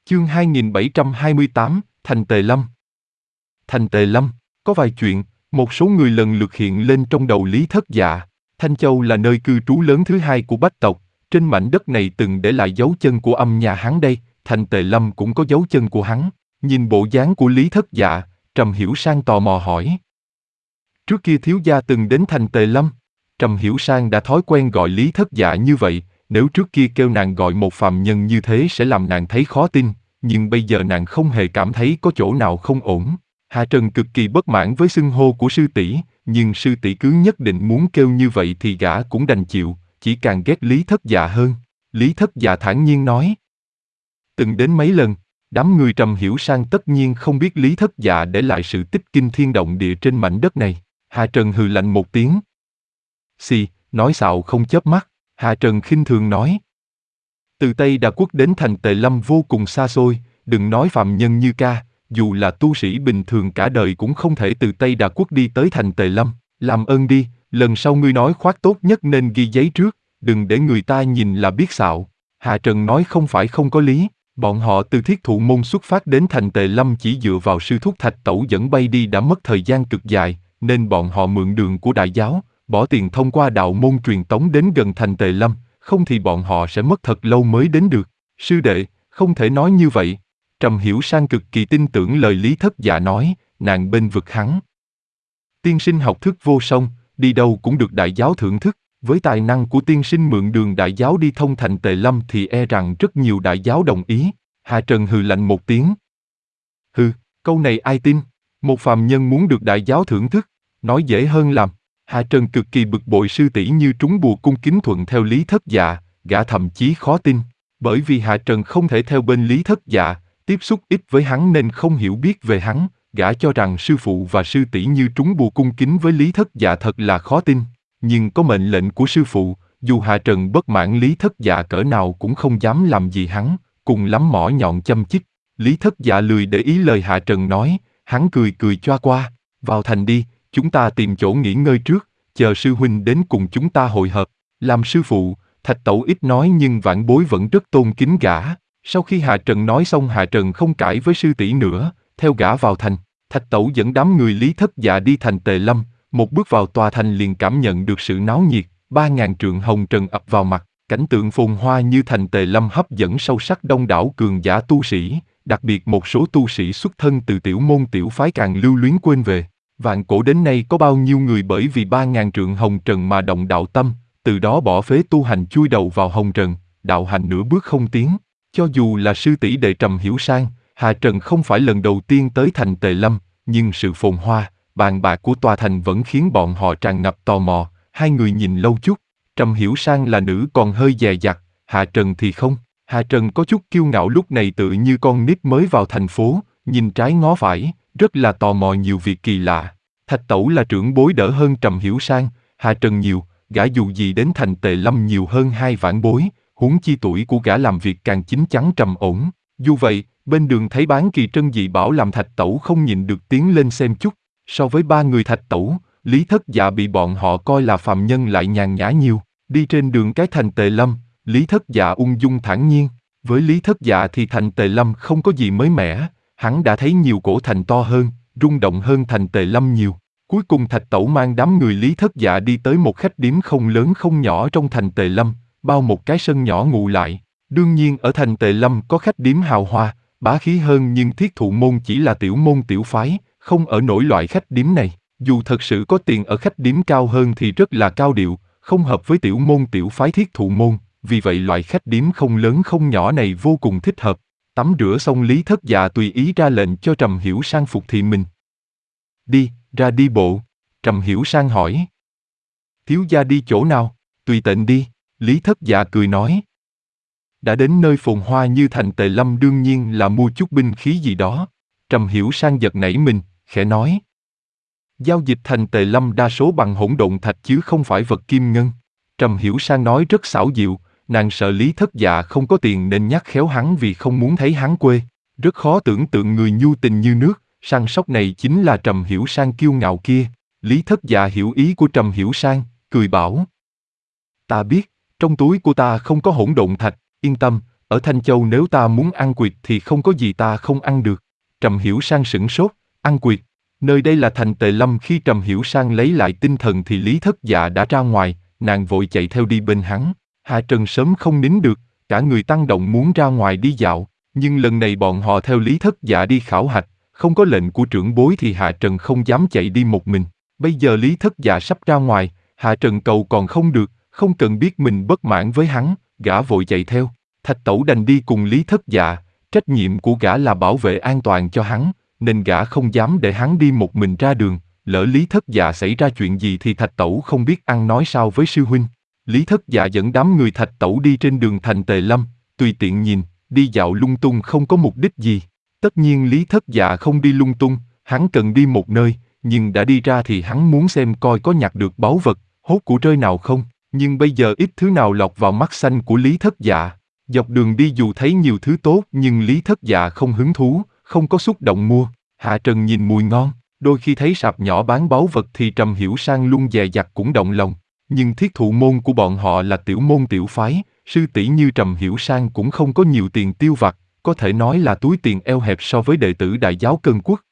Chương 2728, Thành Tề Lâm. Thành Tề Lâm, có vài chuyện, một số người lần lượt hiện lên trong đầu Lý Thất Dạ. Thanh Châu là nơi cư trú lớn thứ hai của Bách tộc, trên mảnh đất này từng để lại dấu chân của âm nhà hắn đây, Thành Tề Lâm cũng có dấu chân của hắn. Nhìn bộ dáng của Lý Thất Dạ, Trầm Hiểu Sang tò mò hỏi. Trước kia thiếu gia từng đến Thành Tề Lâm. Trầm Hiểu Sang đã thói quen gọi Lý Thất Dạ như vậy, nếu trước kia kêu nàng gọi một phàm nhân như thế sẽ làm nàng thấy khó tin, nhưng bây giờ nàng không hề cảm thấy có chỗ nào không ổn. Hạ Trần cực kỳ bất mãn với xưng hô của sư tỷ, nhưng sư tỷ cứ nhất định muốn kêu như vậy thì gã cũng đành chịu, chỉ càng ghét Lý Thất Dạ hơn. Lý Thất Dạ thản nhiên nói. Từng đến mấy lần, đám người Trầm Hiểu Sang tất nhiên không biết Lý Thất Dạ để lại sự tích kinh thiên động địa trên mảnh đất này. Hạ Trần hừ lạnh một tiếng. Xì, nói xạo không chớp mắt, Hạ Trần khinh thường nói. Từ Tây Đà Quốc đến Thành Tề Lâm vô cùng xa xôi, đừng nói phàm nhân như ca, dù là tu sĩ bình thường cả đời cũng không thể từ Tây Đà Quốc đi tới Thành Tề Lâm. Làm ơn đi, lần sau ngươi nói khoác tốt nhất nên ghi giấy trước, đừng để người ta nhìn là biết xạo. Hạ Trần nói không phải không có lý, bọn họ từ Thiết Thụ Môn xuất phát đến Thành Tề Lâm chỉ dựa vào sư thúc Thạch Tẩu dẫn bay đi đã mất thời gian cực dài, nên bọn họ mượn đường của đại giáo, bỏ tiền thông qua đạo môn truyền tống đến gần Thành Tề Lâm, không thì bọn họ sẽ mất thật lâu mới đến được. Sư đệ, không thể nói như vậy. Trầm Hiểu Sang cực kỳ tin tưởng lời Lý Thất Dạ nói, nàng bên vực hắn. Tiên sinh học thức vô song, đi đâu cũng được đại giáo thưởng thức, với tài năng của tiên sinh mượn đường đại giáo đi thông Thành Tề Lâm thì e rằng rất nhiều đại giáo đồng ý. Hạ Trần hừ lạnh một tiếng. Hừ, câu này ai tin? Một phàm nhân muốn được đại giáo thưởng thức, nói dễ hơn làm. Hạ Trần cực kỳ bực bội sư tỷ như trúng bùa cung kính thuận theo Lý Thất Dạ, gã thậm chí khó tin. Bởi vì Hạ Trần không thể theo bên Lý Thất Dạ, tiếp xúc ít với hắn nên không hiểu biết về hắn, gã cho rằng sư phụ và sư tỷ như trúng bùa cung kính với Lý Thất Dạ thật là khó tin. Nhưng có mệnh lệnh của sư phụ, dù Hạ Trần bất mãn Lý Thất Dạ cỡ nào cũng không dám làm gì hắn, cùng lắm mỏ nhọn châm chích. Lý Thất Dạ lười để ý lời Hạ Trần nói, hắn cười cười choa qua, vào thành đi, chúng ta tìm chỗ nghỉ ngơi trước, chờ sư huynh đến cùng chúng ta hội hợp. Làm sư phụ, Thạch Tẩu ít nói nhưng vãn bối vẫn rất tôn kính gã. Sau khi Hạ Trần nói xong Hạ Trần không cãi với sư tỷ nữa, theo gã vào thành. Thạch Tẩu dẫn đám người Lý Thất Dạ đi Thành Tề Lâm, một bước vào tòa thành liền cảm nhận được sự náo nhiệt, 3.000 trượng hồng trần ập vào mặt, cảnh tượng phồn hoa như Thành Tề Lâm hấp dẫn sâu sắc đông đảo cường giả tu sĩ, đặc biệt một số tu sĩ xuất thân từ tiểu môn tiểu phái càng lưu luyến quên về. Vạn cổ đến nay có bao nhiêu người bởi vì 3.000 trượng hồng trần mà động đạo tâm, từ đó bỏ phế tu hành chui đầu vào hồng trần, đạo hành nửa bước không tiến. Cho dù là sư tỷ đệ Trầm Hiểu Sang, Hạ Trần không phải lần đầu tiên tới Thành Tề Lâm, nhưng sự phồn hoa, bàn bạc của tòa thành vẫn khiến bọn họ tràn ngập tò mò. Hai người nhìn lâu chút, Trầm Hiểu Sang là nữ còn hơi dè dặt, Hạ Trần thì không. Hạ Trần có chút kiêu ngạo lúc này tự như con nít mới vào thành phố, nhìn trái ngó phải, rất là tò mò nhiều việc kỳ lạ. Thạch Tẩu là trưởng bối đỡ hơn Trầm Hiểu Sang, Hạ Trần nhiều, gã dù gì đến Thành Tề Lâm nhiều hơn hai vãn bối, huống chi tuổi của gã làm việc càng chín chắn trầm ổn. Dù vậy, bên đường thấy bán kỳ trân dị bảo làm Thạch Tẩu không nhịn được tiến lên xem chút. So với ba người Thạch Tẩu, Lý Thất Dạ bị bọn họ coi là phàm nhân lại nhàn nhã nhiều. Đi trên đường cái Thành Tề Lâm, Lý Thất Dạ ung dung thản nhiên. Với Lý Thất Dạ thì Thành Tề Lâm không có gì mới mẻ, hắn đã thấy nhiều cổ thành to hơn, rung động hơn Thành Tề Lâm nhiều. Cuối cùng Thạch Tẩu mang đám người Lý Thất Dạ đi tới một khách điếm không lớn không nhỏ trong Thành Tề Lâm, bao một cái sân nhỏ ngụ lại. Đương nhiên ở Thành Tề Lâm có khách điếm hào hoa, bá khí hơn nhưng Thiết Thụ Môn chỉ là tiểu môn tiểu phái, không ở nổi loại khách điếm này. Dù thật sự có tiền ở khách điếm cao hơn thì rất là cao điệu, không hợp với tiểu môn tiểu phái Thiết Thụ Môn, vì vậy loại khách điếm không lớn không nhỏ này vô cùng thích hợp. Tắm rửa xong Lý Thất Dạ tùy ý ra lệnh cho Trầm Hiểu Sang phục thị mình. Đi, ra đi bộ. Trầm Hiểu Sang hỏi. Thiếu gia đi chỗ nào? Tùy tiện đi, Lý Thất Dạ cười nói. Đã đến nơi phồn hoa như Thành Tề Lâm đương nhiên là mua chút binh khí gì đó. Trầm Hiểu Sang giật nảy mình, khẽ nói. Giao dịch Thành Tề Lâm đa số bằng hỗn độn thạch chứ không phải vật kim ngân. Trầm Hiểu Sang nói rất xảo diệu, nàng sợ Lý Thất Dạ không có tiền nên nhắc khéo hắn vì không muốn thấy hắn quê. Rất khó tưởng tượng người nhu tình như nước, săn sóc này chính là Trầm Hiểu Sang kiêu ngạo kia. Lý Thất Dạ hiểu ý của Trầm Hiểu Sang, cười bảo. Ta biết, trong túi của ta không có hỗn độn thạch, yên tâm, Ở Thanh Châu nếu ta muốn ăn quyệt thì không có gì ta không ăn được. Trầm Hiểu Sang sửng sốt, ăn quyệt. Nơi đây là thành Tề Lâm. Khi Trầm Hiểu Sang lấy lại tinh thần thì Lý Thất Dạ đã ra ngoài, nàng vội chạy theo đi bên hắn. Hạ Trần sớm không nín được, cả người tăng động muốn ra ngoài đi dạo, nhưng lần này bọn họ theo Lý Thất Dạ đi khảo hạch, không có lệnh của trưởng bối thì Hạ Trần không dám chạy đi một mình. Bây giờ Lý Thất Dạ sắp ra ngoài, Hạ Trần cầu còn không được, không cần biết mình bất mãn với hắn, gã vội chạy theo. Thạch Tẩu đành đi cùng Lý Thất Dạ, trách nhiệm của gã là bảo vệ an toàn cho hắn, nên gã không dám để hắn đi một mình ra đường, lỡ Lý Thất Dạ xảy ra chuyện gì thì Thạch Tẩu không biết ăn nói sao với sư huynh. Lý Thất Dạ dẫn đám người Thạch Tẩu đi trên đường thành Tề Lâm, tùy tiện nhìn, đi dạo lung tung không có mục đích gì. Tất nhiên Lý Thất Dạ không đi lung tung, hắn cần đi một nơi, nhưng đã đi ra thì hắn muốn xem coi có nhặt được báu vật, hốt của rơi nào không, nhưng bây giờ ít thứ nào lọt vào mắt xanh của Lý Thất Dạ. Dọc đường đi dù thấy nhiều thứ tốt nhưng Lý Thất Dạ không hứng thú, không có xúc động mua. Hạ Trần nhìn mùi ngon, đôi khi thấy sạp nhỏ bán báu vật thì Trầm Hiểu Sang luôn dè dặt cũng động lòng. Nhưng thiết thụ môn của bọn họ là tiểu môn tiểu phái, sư tỷ như Trầm Hiểu Sang cũng không có nhiều tiền tiêu vặt, có thể nói là túi tiền eo hẹp so với đệ tử đại giáo Cân Quốc.